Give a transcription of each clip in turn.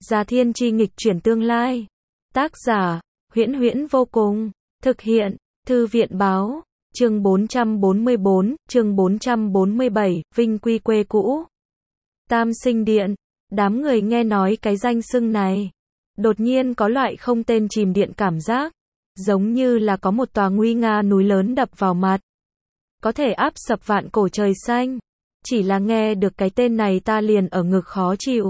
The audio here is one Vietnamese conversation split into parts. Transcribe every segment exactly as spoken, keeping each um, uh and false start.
Gia Thiên Chi nghịch chuyển tương lai. Tác giả, Huyễn Huyễn vô cùng. Thực hiện, Thư viện báo. Chương bốn trăm bốn mươi bốn, chương bốn trăm bốn mươi bảy, Vinh quy quê cũ. Tam Sinh Điện. Đám người nghe nói cái danh xưng này, đột nhiên có loại không tên chìm điện cảm giác, giống như là có một tòa nguy nga núi lớn đập vào mặt, có thể áp sập vạn cổ trời xanh. Chỉ là nghe được cái tên này ta liền ở ngực khó chịu.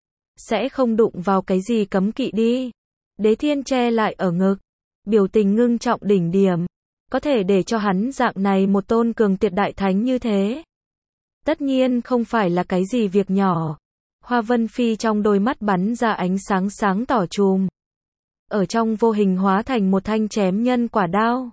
Sẽ không đụng vào cái gì cấm kỵ đi. Đế Thiên che lại ở ngực, biểu tình ngưng trọng đỉnh điểm. Có thể để cho hắn dạng này một tôn cường tuyệt đại thánh như thế, tất nhiên không phải là cái gì việc nhỏ. Hoa Vân Phi trong đôi mắt bắn ra ánh sáng sáng tỏ chùm, ở trong vô hình hóa thành một thanh chém nhân quả đao,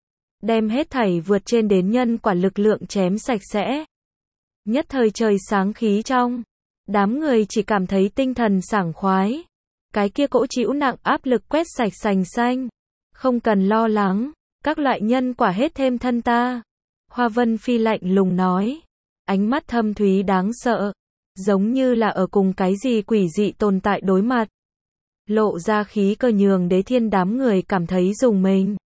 đem hết thảy vượt trên đến nhân quả lực lượng chém sạch sẽ. Nhất thời trời sáng khí trong, đám người chỉ cảm thấy tinh thần sảng khoái. Cái kia cỗ chịu nặng áp lực quét sạch sành xanh. Không cần lo lắng, các loại nhân quả hết thêm thân ta. Hoa Vân Phi lạnh lùng nói, ánh mắt thâm thúy đáng sợ, giống như là ở cùng cái gì quỷ dị tồn tại đối mặt. Lộ ra khí cơ nhường Đế Thiên đám người cảm thấy rùng mình.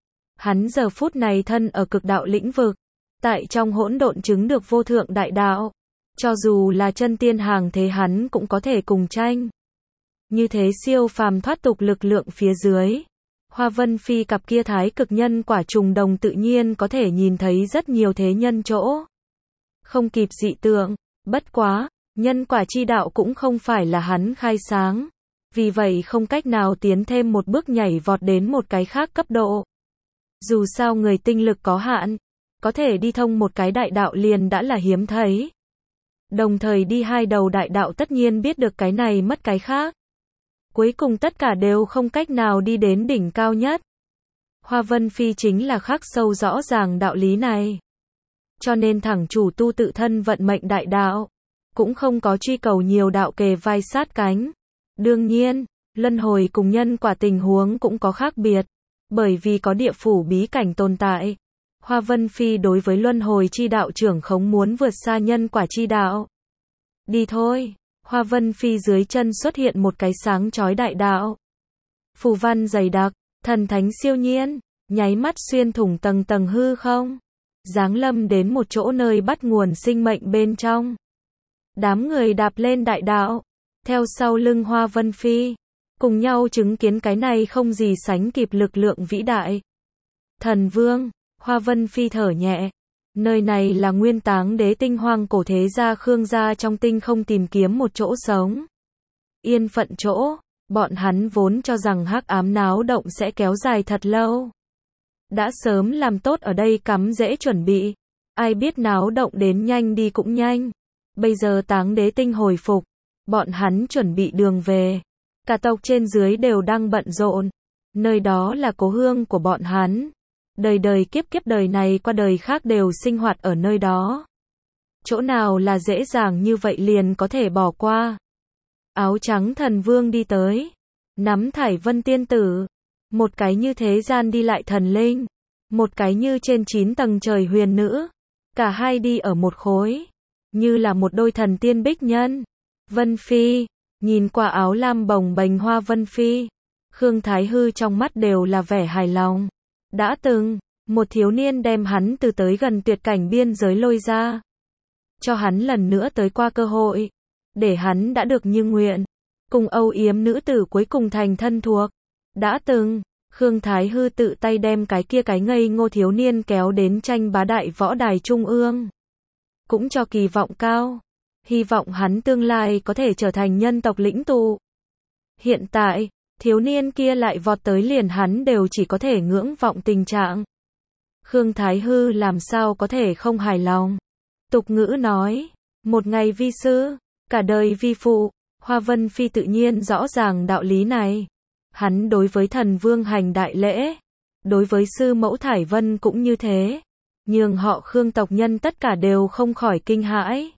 Hắn giờ phút này thân ở cực đạo lĩnh vực, tại trong hỗn độn chứng được vô thượng đại đạo. Cho dù là chân tiên hàng thế hắn cũng có thể cùng tranh. Như thế siêu phàm thoát tục lực lượng phía dưới, Hoa Vân Phi cặp kia thái cực nhân quả trùng đồng tự nhiên có thể nhìn thấy rất nhiều thế nhân chỗ không kịp dị tượng. Bất quá, nhân quả chi đạo cũng không phải là hắn khai sáng, vì vậy không cách nào tiến thêm một bước nhảy vọt đến một cái khác cấp độ. Dù sao người tinh lực có hạn, có thể đi thông một cái đại đạo liền đã là hiếm thấy. Đồng thời đi hai đầu đại đạo tất nhiên biết được cái này mất cái khác. Cuối cùng tất cả đều không cách nào đi đến đỉnh cao nhất. Hoa Vân Phi chính là khắc sâu rõ ràng đạo lý này. Cho nên thẳng chủ tu tự thân vận mệnh đại đạo, cũng không có truy cầu nhiều đạo kề vai sát cánh. Đương nhiên, luân hồi cùng nhân quả tình huống cũng có khác biệt, bởi vì có địa phủ bí cảnh tồn tại. Hoa Vân Phi đối với luân hồi chi đạo trưởng khống muốn vượt xa nhân quả chi đạo. Đi thôi. Hoa Vân Phi dưới chân xuất hiện một cái sáng chói đại đạo. Phù văn dày đặc, thần thánh siêu nhiên, nháy mắt xuyên thủng tầng tầng hư không, giáng lâm đến một chỗ nơi bắt nguồn sinh mệnh bên trong. Đám người đạp lên đại đạo, theo sau lưng Hoa Vân Phi, cùng nhau chứng kiến cái này không gì sánh kịp lực lượng vĩ đại. Thần Vương, Hoa Vân Phi thở nhẹ. Nơi này là nguyên táng đế tinh hoang cổ thế gia Khương gia trong tinh không tìm kiếm một chỗ sống yên phận chỗ. Bọn hắn vốn cho rằng hắc ám náo động sẽ kéo dài thật lâu, đã sớm làm tốt ở đây cắm rễ chuẩn bị. Ai biết náo động đến nhanh đi cũng nhanh. Bây giờ táng đế tinh hồi phục, bọn hắn chuẩn bị đường về. Cả tộc trên dưới đều đang bận rộn. Nơi đó là cố hương của bọn hắn. Đời đời kiếp kiếp đời này qua đời khác đều sinh hoạt ở nơi đó. Chỗ nào là dễ dàng như vậy liền có thể bỏ qua. Áo trắng thần vương đi tới, nắm Thải Vân tiên tử. Một cái như thế gian đi lại thần linh, một cái như trên chín tầng trời huyền nữ. Cả hai đi ở một khối, như là một đôi thần tiên bích nhân. Vân Phi, nhìn qua áo lam bồng bềnh Hoa Vân Phi, Khương Thái Hư trong mắt đều là vẻ hài lòng. Đã từng, một thiếu niên đem hắn từ tới gần tuyệt cảnh biên giới lôi ra, cho hắn lần nữa tới qua cơ hội, để hắn đã được như nguyện, cùng âu yếm nữ tử cuối cùng thành thân thuộc. Đã từng, Khương Thái Hư tự tay đem cái kia cái ngây ngô thiếu niên kéo đến tranh bá đại võ đài trung ương, cũng cho kỳ vọng cao, hy vọng hắn tương lai có thể trở thành nhân tộc lĩnh tụ. Hiện tại, thiếu niên kia lại vọt tới liền hắn đều chỉ có thể ngưỡng vọng tình trạng. Khương Thái Hư làm sao có thể không hài lòng. Tục ngữ nói, một ngày vi sư, cả đời vi phụ. Hoa Vân Phi tự nhiên rõ ràng đạo lý này. Hắn đối với thần vương hành đại lễ, đối với sư mẫu Thải Vân cũng như thế, nhường họ Khương tộc nhân tất cả đều không khỏi kinh hãi.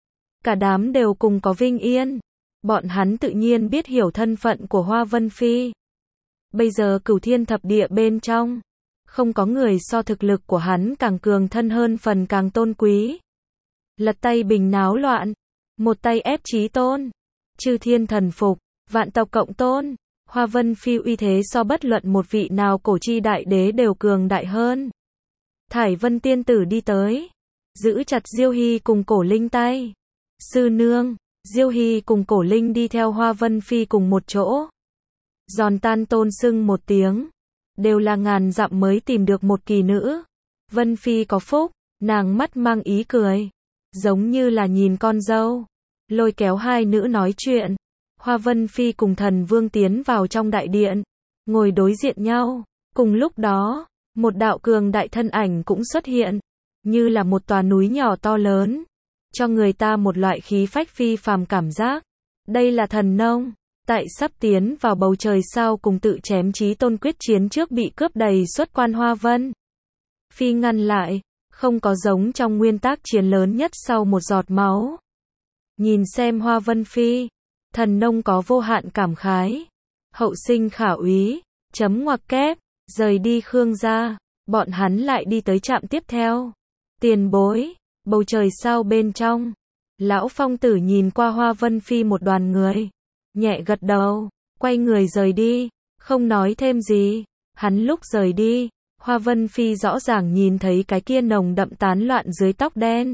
Cả đám đều cùng có vinh yên. Bọn hắn tự nhiên biết hiểu thân phận của Hoa Vân Phi. Bây giờ cửu thiên thập địa bên trong, không có người so thực lực của hắn càng cường thân hơn phần càng tôn quý. Lật tay bình náo loạn, một tay ép chí tôn, chư thiên thần phục, Vạn tộc cộng tôn, Hoa Vân Phi uy thế so bất luận một vị nào cổ chi đại đế đều cường đại hơn. Thải Vân tiên tử đi tới, giữ chặt Diêu Hy cùng Cổ Linh tay. Sư nương, Diêu Hy cùng Cổ Linh đi theo Hoa Vân Phi cùng một chỗ. Giòn tan tôn sưng một tiếng, đều là ngàn dặm mới tìm được một kỳ nữ. Vân Phi có phúc, nàng mắt mang ý cười, giống như là nhìn con dâu. Lôi kéo hai nữ nói chuyện. Hoa Vân Phi cùng Thần Vương tiến vào trong đại điện, ngồi đối diện nhau. Cùng lúc đó, một đạo cường đại thân ảnh cũng xuất hiện, như là một tòa núi nhỏ to lớn, cho người ta một loại khí phách phi phàm cảm giác. Đây là Thần Nông, tại sắp tiến vào bầu trời sao cùng tự chém chí tôn quyết chiến trước bị cướp đầy xuất quan Hoa Vân Phi ngăn lại, không có giống trong nguyên tác chiến lớn nhất sau một giọt máu. Nhìn xem Hoa Vân Phi, Thần Nông có vô hạn cảm khái. Hậu sinh khả úy, chấm ngoặc kép, rời đi Khương gia, bọn hắn lại đi tới trạm tiếp theo. Tiền bối, bầu trời sao bên trong. Lão Phong Tử nhìn qua Hoa Vân Phi một đoàn người, nhẹ gật đầu, quay người rời đi, không nói thêm gì. Hắn lúc rời đi, Hoa Vân Phi rõ ràng nhìn thấy cái kia nồng đậm tán loạn dưới tóc đen,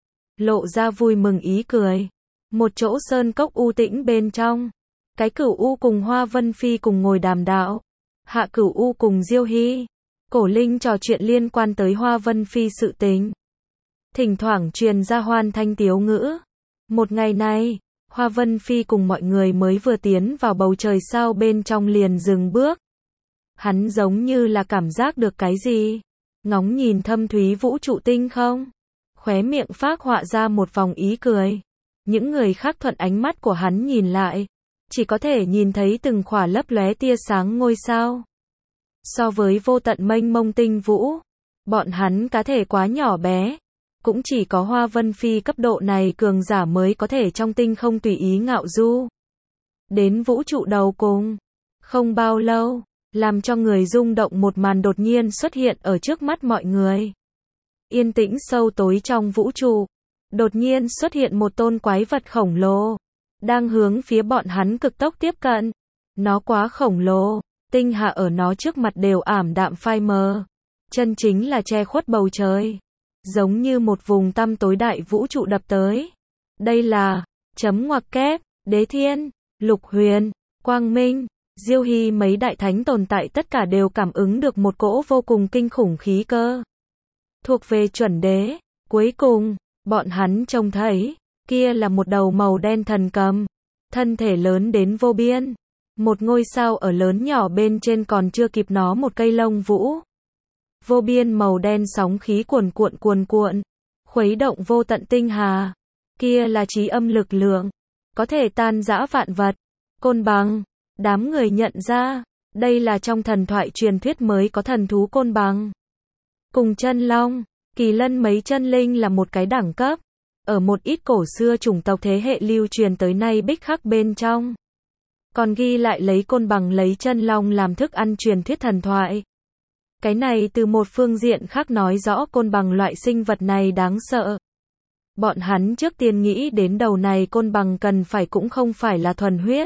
lộ ra vui mừng ý cười. Một chỗ sơn cốc u tĩnh bên trong, cái Cửu U cùng Hoa Vân Phi cùng ngồi đàm đạo. Hạ Cửu U cùng Diêu Hy, Cổ Linh trò chuyện liên quan tới Hoa Vân Phi sự tình. Thỉnh thoảng truyền ra hoan thanh tiếu ngữ. Một ngày này, Hoa Vân Phi cùng mọi người mới vừa tiến vào bầu trời sao bên trong liền dừng bước. Hắn giống như là cảm giác được cái gì, ngóng nhìn thâm thúy vũ trụ tinh không, khóe miệng phác họa ra một vòng ý cười. Những người khác thuận ánh mắt của hắn nhìn lại, chỉ có thể nhìn thấy từng khỏa lấp lóe tia sáng ngôi sao. So với vô tận mênh mông tinh vũ, bọn hắn cá thể quá nhỏ bé, cũng chỉ có Hoa Vân Phi cấp độ này cường giả mới có thể trong tinh không tùy ý ngạo du. Đến vũ trụ đầu cùng, không bao lâu, làm cho người rung động một màn đột nhiên xuất hiện ở trước mắt mọi người. Yên tĩnh sâu tối trong vũ trụ, đột nhiên xuất hiện một tôn quái vật khổng lồ, đang hướng phía bọn hắn cực tốc tiếp cận. Nó quá khổng lồ, tinh hà ở nó trước mặt đều ảm đạm phai mờ, chân chính là che khuất bầu trời, giống như một vùng tăm tối đại vũ trụ đập tới. Đây là, chấm ngoặc kép, Đế Thiên, Lục Huyền, Quang Minh, Diêu Hy mấy đại thánh tồn tại tất cả đều cảm ứng được một cỗ vô cùng kinh khủng khí cơ, thuộc về chuẩn đế. Cuối cùng, bọn hắn trông thấy, kia là một đầu màu đen thần cầm, thân thể lớn đến vô biên. Một ngôi sao ở lớn nhỏ bên trên còn chưa kịp nó một cây lông vũ. Vô biên màu đen sóng khí cuồn cuộn cuồn cuộn, khuấy động vô tận tinh hà. Kia là chí âm lực lượng, có thể tan rã vạn vật. Côn bằng, đám người nhận ra, đây là trong thần thoại truyền thuyết mới có thần thú côn bằng. Cùng chân long, kỳ lân mấy chân linh là một cái đẳng cấp. Ở một ít cổ xưa chủng tộc thế hệ lưu truyền tới nay bích khắc bên trong, còn ghi lại lấy côn bằng lấy chân long làm thức ăn truyền thuyết thần thoại. Cái này từ một phương diện khác nói rõ côn bằng loại sinh vật này đáng sợ. Bọn hắn trước tiên nghĩ đến đầu này côn bằng cần phải cũng không phải là thuần huyết,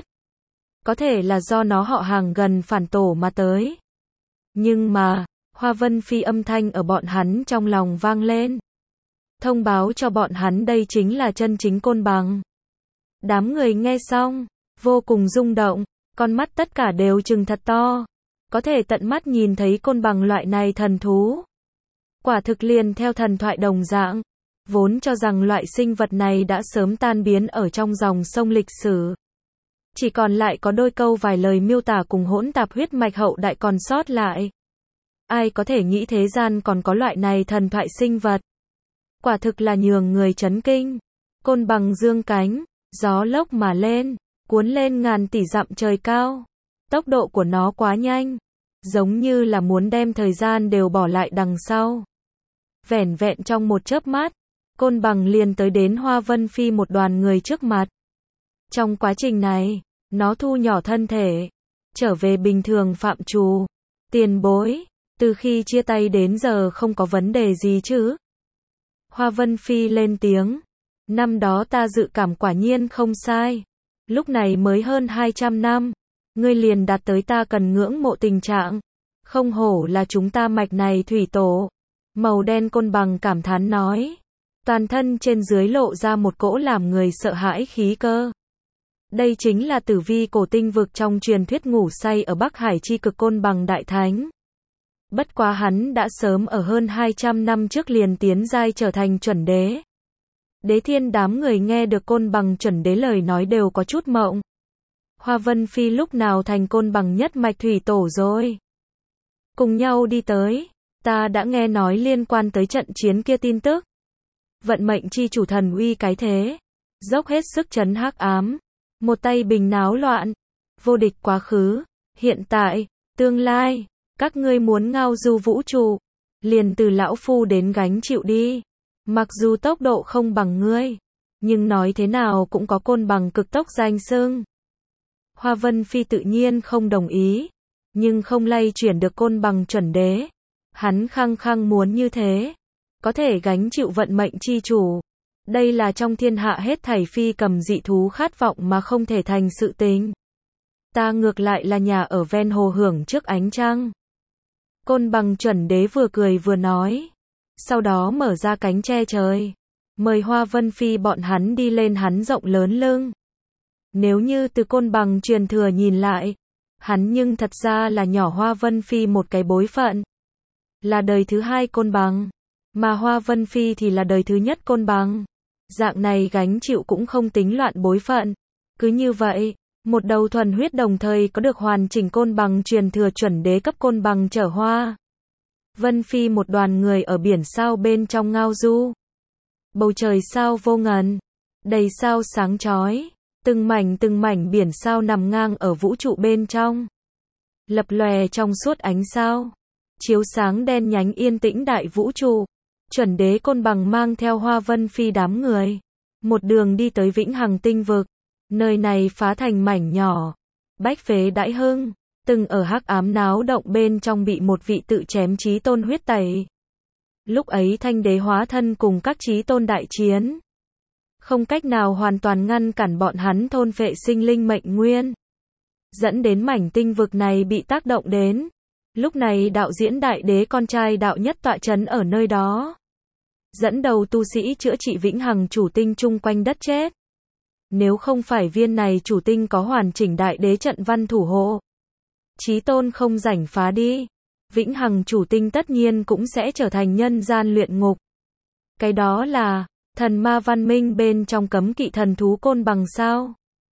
có thể là do nó họ hàng gần phản tổ mà tới. Nhưng mà, Hoa Vân Phi âm thanh ở bọn hắn trong lòng vang lên, thông báo cho bọn hắn đây chính là chân chính côn bằng. Đám người nghe xong, vô cùng rung động, con mắt tất cả đều trừng thật to, có thể tận mắt nhìn thấy côn bằng loại này thần thú. Quả thực liền theo thần thoại đồng dạng, vốn cho rằng loại sinh vật này đã sớm tan biến ở trong dòng sông lịch sử. Chỉ còn lại có đôi câu vài lời miêu tả cùng hỗn tạp huyết mạch hậu đại còn sót lại. Ai có thể nghĩ thế gian còn có loại này thần thoại sinh vật. Quả thực là nhường người chấn kinh. Côn bằng dương cánh, gió lốc mà lên, cuốn lên ngàn tỷ dặm trời cao. Tốc độ của nó quá nhanh, giống như là muốn đem thời gian đều bỏ lại đằng sau. Vẻn vẹn trong một chớp mắt, côn bằng liền tới đến Hoa Vân Phi một đoàn người trước mặt. Trong quá trình này, nó thu nhỏ thân thể, trở về bình thường phạm trù. Tiền bối, từ khi chia tay đến giờ không có vấn đề gì chứ? Hoa Vân Phi lên tiếng. Năm đó ta dự cảm quả nhiên không sai. Lúc này mới hơn hai trăm năm, ngươi liền đạt tới ta cần ngưỡng mộ tình trạng. Không hổ là chúng ta mạch này thủy tổ. Màu đen côn bằng cảm thán nói. Toàn thân trên dưới lộ ra một cỗ làm người sợ hãi khí cơ. Đây chính là tử vi cổ tinh vực trong truyền thuyết ngủ say ở Bắc Hải chi cực côn bằng đại thánh. Bất quá hắn đã sớm ở hơn hai trăm năm trước liền tiến giai trở thành chuẩn đế. Đế thiên đám người nghe được côn bằng chuẩn đế lời nói đều có chút mộng. Hoa Vân Phi lúc nào thành côn bằng nhất mạch thủy tổ rồi? Cùng nhau đi tới, ta đã nghe nói liên quan tới trận chiến kia tin tức. Vận mệnh chi chủ thần uy cái thế, dốc hết sức trấn hắc ám, một tay bình náo loạn, vô địch quá khứ, hiện tại, tương lai, các ngươi muốn ngao du vũ trụ, liền từ lão phu đến gánh chịu đi. Mặc dù tốc độ không bằng ngươi, nhưng nói thế nào cũng có côn bằng cực tốc danh xưng. Hoa Vân Phi tự nhiên không đồng ý, nhưng không lay chuyển được côn bằng chuẩn đế. Hắn khăng khăng muốn như thế, có thể gánh chịu vận mệnh chi chủ. Đây là trong thiên hạ hết thảy phi cầm dị thú khát vọng mà không thể thành sự tình. Ta ngược lại là nhà ở ven hồ hưởng trước ánh trăng. Côn bằng chuẩn đế vừa cười vừa nói. Sau đó mở ra cánh che trời. Mời Hoa Vân Phi bọn hắn đi lên hắn rộng lớn lưng. Nếu như từ côn bằng truyền thừa nhìn lại, hắn nhưng thật ra là nhỏ Hoa Vân Phi một cái bối phận. Là đời thứ hai côn bằng. Mà Hoa Vân Phi thì là đời thứ nhất côn bằng. Dạng này gánh chịu cũng không tính loạn bối phận. Cứ như vậy, một đầu thuần huyết đồng thời có được hoàn chỉnh côn bằng truyền thừa chuẩn đế cấp côn bằng trở Hoa Vân Phi một đoàn người ở biển sao bên trong ngao du. Bầu trời sao vô ngần, đầy sao sáng chói, từng mảnh từng mảnh biển sao nằm ngang ở vũ trụ bên trong. Lập lòe trong suốt ánh sao, chiếu sáng đen nhánh yên tĩnh đại vũ trụ. Chuẩn đế côn bằng mang theo Hoa Vân Phi đám người, một đường đi tới Vĩnh Hằng tinh vực. Nơi này phá thành mảnh nhỏ, bách phế đãi hưng, từng ở hắc ám náo động bên trong bị một vị tự chém chí tôn huyết tẩy. Lúc ấy Thanh đế hóa thân cùng các chí tôn đại chiến, không cách nào hoàn toàn ngăn cản bọn hắn thôn phệ sinh linh mệnh nguyên, dẫn đến mảnh tinh vực này bị tác động đến. Lúc này đạo diễn đại đế con trai đạo nhất tọa chấn ở nơi đó, dẫn đầu tu sĩ chữa trị Vĩnh Hằng chủ tinh chung quanh đất chết. Nếu không phải viên này chủ tinh có hoàn chỉnh đại đế trận văn thủ hộ, chí tôn không rảnh phá đi, Vĩnh Hằng chủ tinh tất nhiên cũng sẽ trở thành nhân gian luyện ngục. Cái đó là thần ma văn minh bên trong cấm kỵ thần thú côn bằng sao?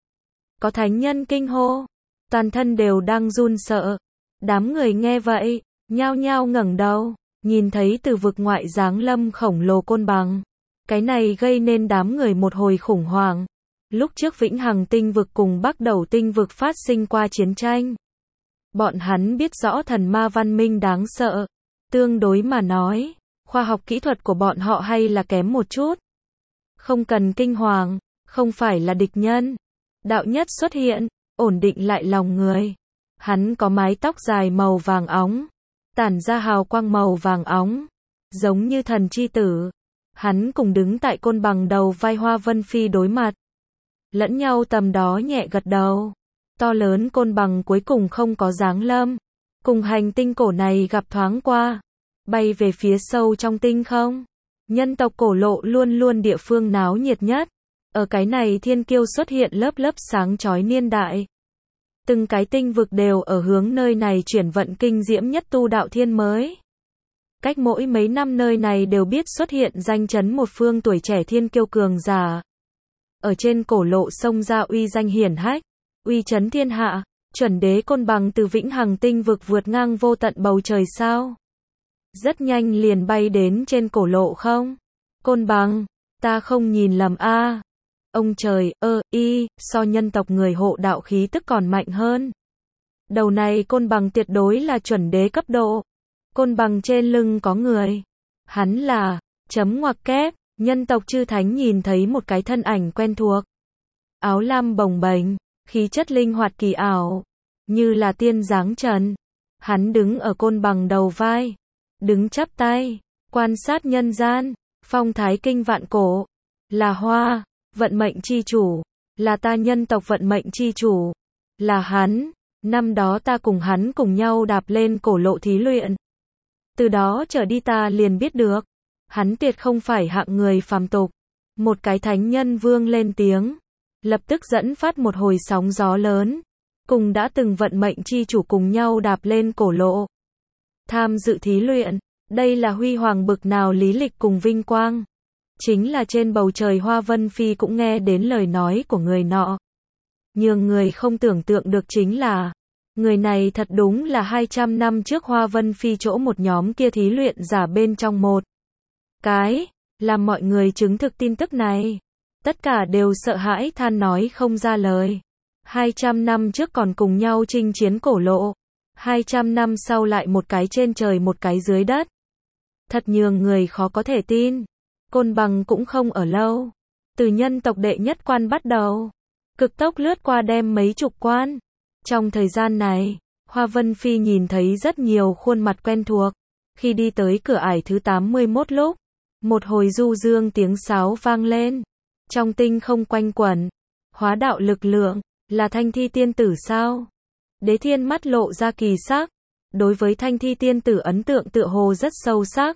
Có thánh nhân kinh hô, toàn thân đều đang run sợ. Đám người nghe vậy, nhao nhao ngẩng đầu, nhìn thấy từ vực ngoại giáng lâm khổng lồ côn bằng. Cái này gây nên đám người một hồi khủng hoảng. Lúc trước Vĩnh Hằng tinh vực cùng Bắc Đầu tinh vực phát sinh qua chiến tranh. Bọn hắn biết rõ thần ma văn minh đáng sợ. Tương đối mà nói, khoa học kỹ thuật của bọn họ hay là kém một chút. Không cần kinh hoàng, không phải là địch nhân. Đạo nhất xuất hiện, ổn định lại lòng người. Hắn có mái tóc dài màu vàng óng, tản ra hào quang màu vàng óng, giống như thần chi tử. Hắn cùng đứng tại côn bằng đầu vai Hoa Vân Phi đối mặt. Lẫn nhau tầm đó nhẹ gật đầu. To lớn côn bằng cuối cùng không có giáng lâm. Cùng hành tinh cổ này gặp thoáng qua. Bay về phía sâu trong tinh không. Nhân tộc cổ lộ luôn luôn địa phương náo nhiệt nhất. Ở cái này thiên kiêu xuất hiện lớp lớp sáng chói niên đại. Từng cái tinh vực đều ở hướng nơi này chuyển vận kinh diễm nhất tu đạo thiên mới. Cách mỗi mấy năm nơi này đều biết xuất hiện danh chấn một phương tuổi trẻ thiên kiêu cường giả. Ở trên cổ lộ sông ra uy danh hiển hách, uy chấn thiên hạ, chuẩn đế côn bằng từ Vĩnh Hằng tinh vực vượt ngang vô tận bầu trời sao. Rất nhanh liền bay đến trên cổ lộ không? Côn bằng, ta không nhìn lầm a. Ông trời, ơ, y, so nhân tộc người hộ đạo khí tức còn mạnh hơn. Đầu này côn bằng tuyệt đối là chuẩn đế cấp độ. Côn bằng trên lưng có người. Hắn là, chấm ngoặc kép, nhân tộc chư thánh nhìn thấy một cái thân ảnh quen thuộc. Áo lam bồng bềnh, khí chất linh hoạt kỳ ảo, như là tiên dáng trần. Hắn đứng ở côn bằng đầu vai, đứng chắp tay, quan sát nhân gian, phong thái kinh vạn cổ, là Hoa, vận mệnh chi chủ. là ta nhân tộc vận mệnh chi chủ, là hắn, năm đó ta cùng hắn cùng nhau đạp lên cổ lộ thí luyện. Từ đó trở đi ta liền biết được, hắn tuyệt không phải hạng người phàm tục. Một cái thánh nhân vương lên tiếng, lập tức dẫn phát một hồi sóng gió lớn, cùng đã từng vận mệnh chi chủ cùng nhau đạp lên cổ lộ. Tham dự thí luyện, đây là huy hoàng bực nào lý lịch cùng vinh quang. Chính là trên bầu trời Hoa Vân Phi cũng nghe đến lời nói của người nọ. Nhưng người không tưởng tượng được chính là, người này thật đúng là hai trăm năm trước Hoa Vân Phi chỗ một nhóm kia thí luyện giả bên trong một cái, làm mọi người chứng thực tin tức này. Tất cả đều sợ hãi than nói không ra lời. hai trăm năm trước còn cùng nhau chinh chiến cổ lộ. hai trăm năm sau lại một cái trên trời một cái dưới đất. Thật nhường người khó có thể tin. Côn Bằng cũng không ở lâu. Từ nhân tộc đệ nhất quan bắt đầu, cực tốc lướt qua đem mấy chục quan. Trong thời gian này, Hoa Vân Phi nhìn thấy rất nhiều khuôn mặt quen thuộc. Khi đi tới cửa ải thứ tám mươi mốt lúc, một hồi du dương tiếng sáo vang lên. Trong tinh không quanh quẩn, hóa đạo lực lượng, là Thanh Thi tiên tử sao? Đế Thiên mắt lộ ra kỳ sắc, đối với Thanh Thi tiên tử ấn tượng tựa hồ rất sâu sắc.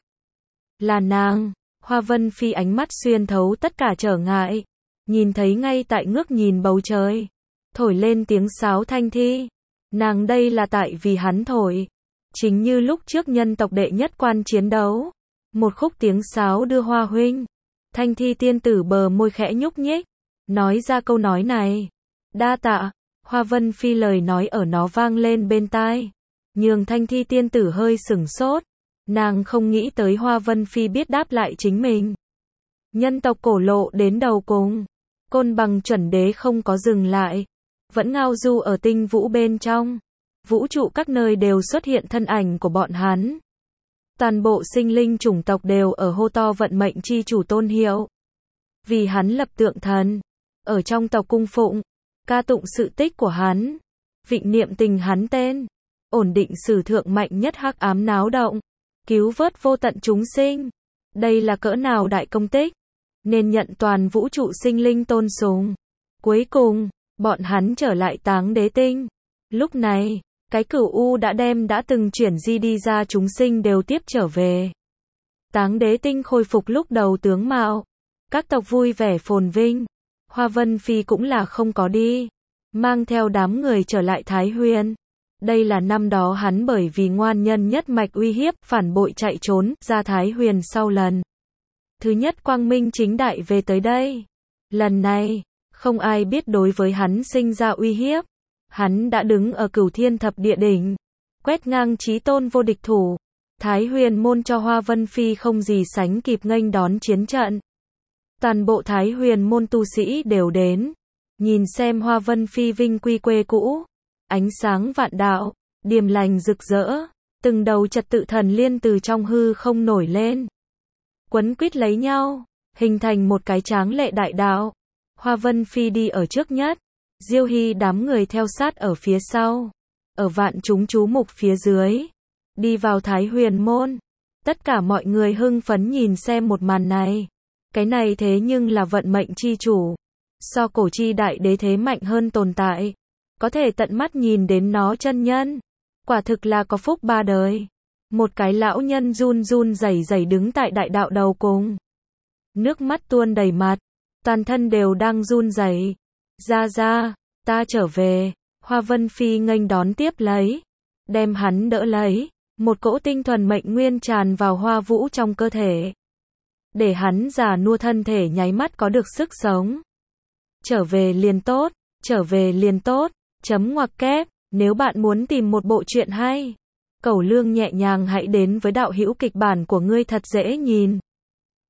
Là nàng. Hoa Vân Phi ánh mắt xuyên thấu tất cả trở ngại, nhìn thấy ngay tại ngước nhìn bầu trời, thổi lên tiếng sáo Thanh Thi. Nàng đây là tại vì hắn thổi. Chính như lúc trước nhân tộc đệ nhất quan chiến đấu, một khúc tiếng sáo đưa Hoa huynh. Thanh Thi tiên tử bờ môi khẽ nhúc nhích, nói ra câu nói này. Đa tạ. Hoa Vân Phi lời nói ở nó vang lên bên tai, nhường Thanh Thi tiên tử hơi sửng sốt. Nàng không nghĩ tới Hoa Vân Phi biết đáp lại chính mình. Nhân tộc cổ lộ đến đầu cùng, Côn Bằng chuẩn đế không có dừng lại, vẫn ngao du ở tinh vũ bên trong. Vũ trụ các nơi đều xuất hiện thân ảnh của bọn hắn. Toàn bộ sinh linh chủng tộc đều ở hô to vận mệnh chi chủ tôn hiệu. Vì hắn lập tượng thần, ở trong tộc cung phụng, ca tụng sự tích của hắn, vịnh niệm tình hắn tên, ổn định sử thượng mạnh nhất hắc ám náo động, cứu vớt vô tận chúng sinh. Đây là cỡ nào đại công tích, nên nhận toàn vũ trụ sinh linh tôn sùng. Cuối cùng, bọn hắn trở lại Táng Đế Tinh. Lúc này, cái Cửu U đã đem đã từng chuyển di đi ra chúng sinh đều tiếp trở về. Táng Đế Tinh khôi phục lúc đầu tướng mạo, các tộc vui vẻ phồn vinh. Hoa Vân Phi cũng là không có đi, mang theo đám người trở lại Thái Huyền. Đây là năm đó hắn bởi vì ngoan nhân nhất mạch uy hiếp, phản bội chạy trốn ra Thái Huyền sau lần thứ nhất quang minh chính đại về tới đây. Lần này, không ai biết đối với hắn sinh ra uy hiếp. Hắn đã đứng ở Cửu Thiên Thập Địa đỉnh, quét ngang chí tôn vô địch thủ. Thái Huyền môn cho Hoa Vân Phi không gì sánh kịp nghênh đón chiến trận. Toàn bộ Thái Huyền môn tu sĩ đều đến, nhìn xem Hoa Vân Phi vinh quy quê cũ. Ánh sáng vạn đạo, điềm lành rực rỡ, từng đầu trật tự thần liên từ trong hư không nổi lên, quấn quýt lấy nhau, hình thành một cái tráng lệ đại đạo. Hoa Vân Phi đi ở trước nhất, Diêu Hy đám người theo sát ở phía sau, ở vạn chúng chú mục phía dưới, đi vào Thái Huyền môn. Tất cả mọi người hưng phấn nhìn xem một màn này. Cái này thế nhưng là vận mệnh chi chủ, so cổ chi đại đế thế mạnh hơn tồn tại. Có thể tận mắt nhìn đến nó chân nhân, quả thực là có phúc ba đời. Một cái lão nhân run run rẩy rẩy đứng tại đại đạo đầu cùng, nước mắt tuôn đầy mặt, toàn thân đều đang run rẩy. Ra ra, ta trở về. Hoa Vân Phi nghênh đón tiếp lấy, đem hắn đỡ lấy, một cỗ tinh thuần mệnh nguyên tràn vào Hoa Vũ trong cơ thể, để hắn già nua thân thể nháy mắt có được sức sống. Trở về liền tốt, trở về liền tốt. Chấm ngoặc kép, nếu bạn muốn tìm một bộ truyện hay, cẩu lương nhẹ nhàng hãy đến với đạo hữu kịch bản của ngươi thật dễ nhìn.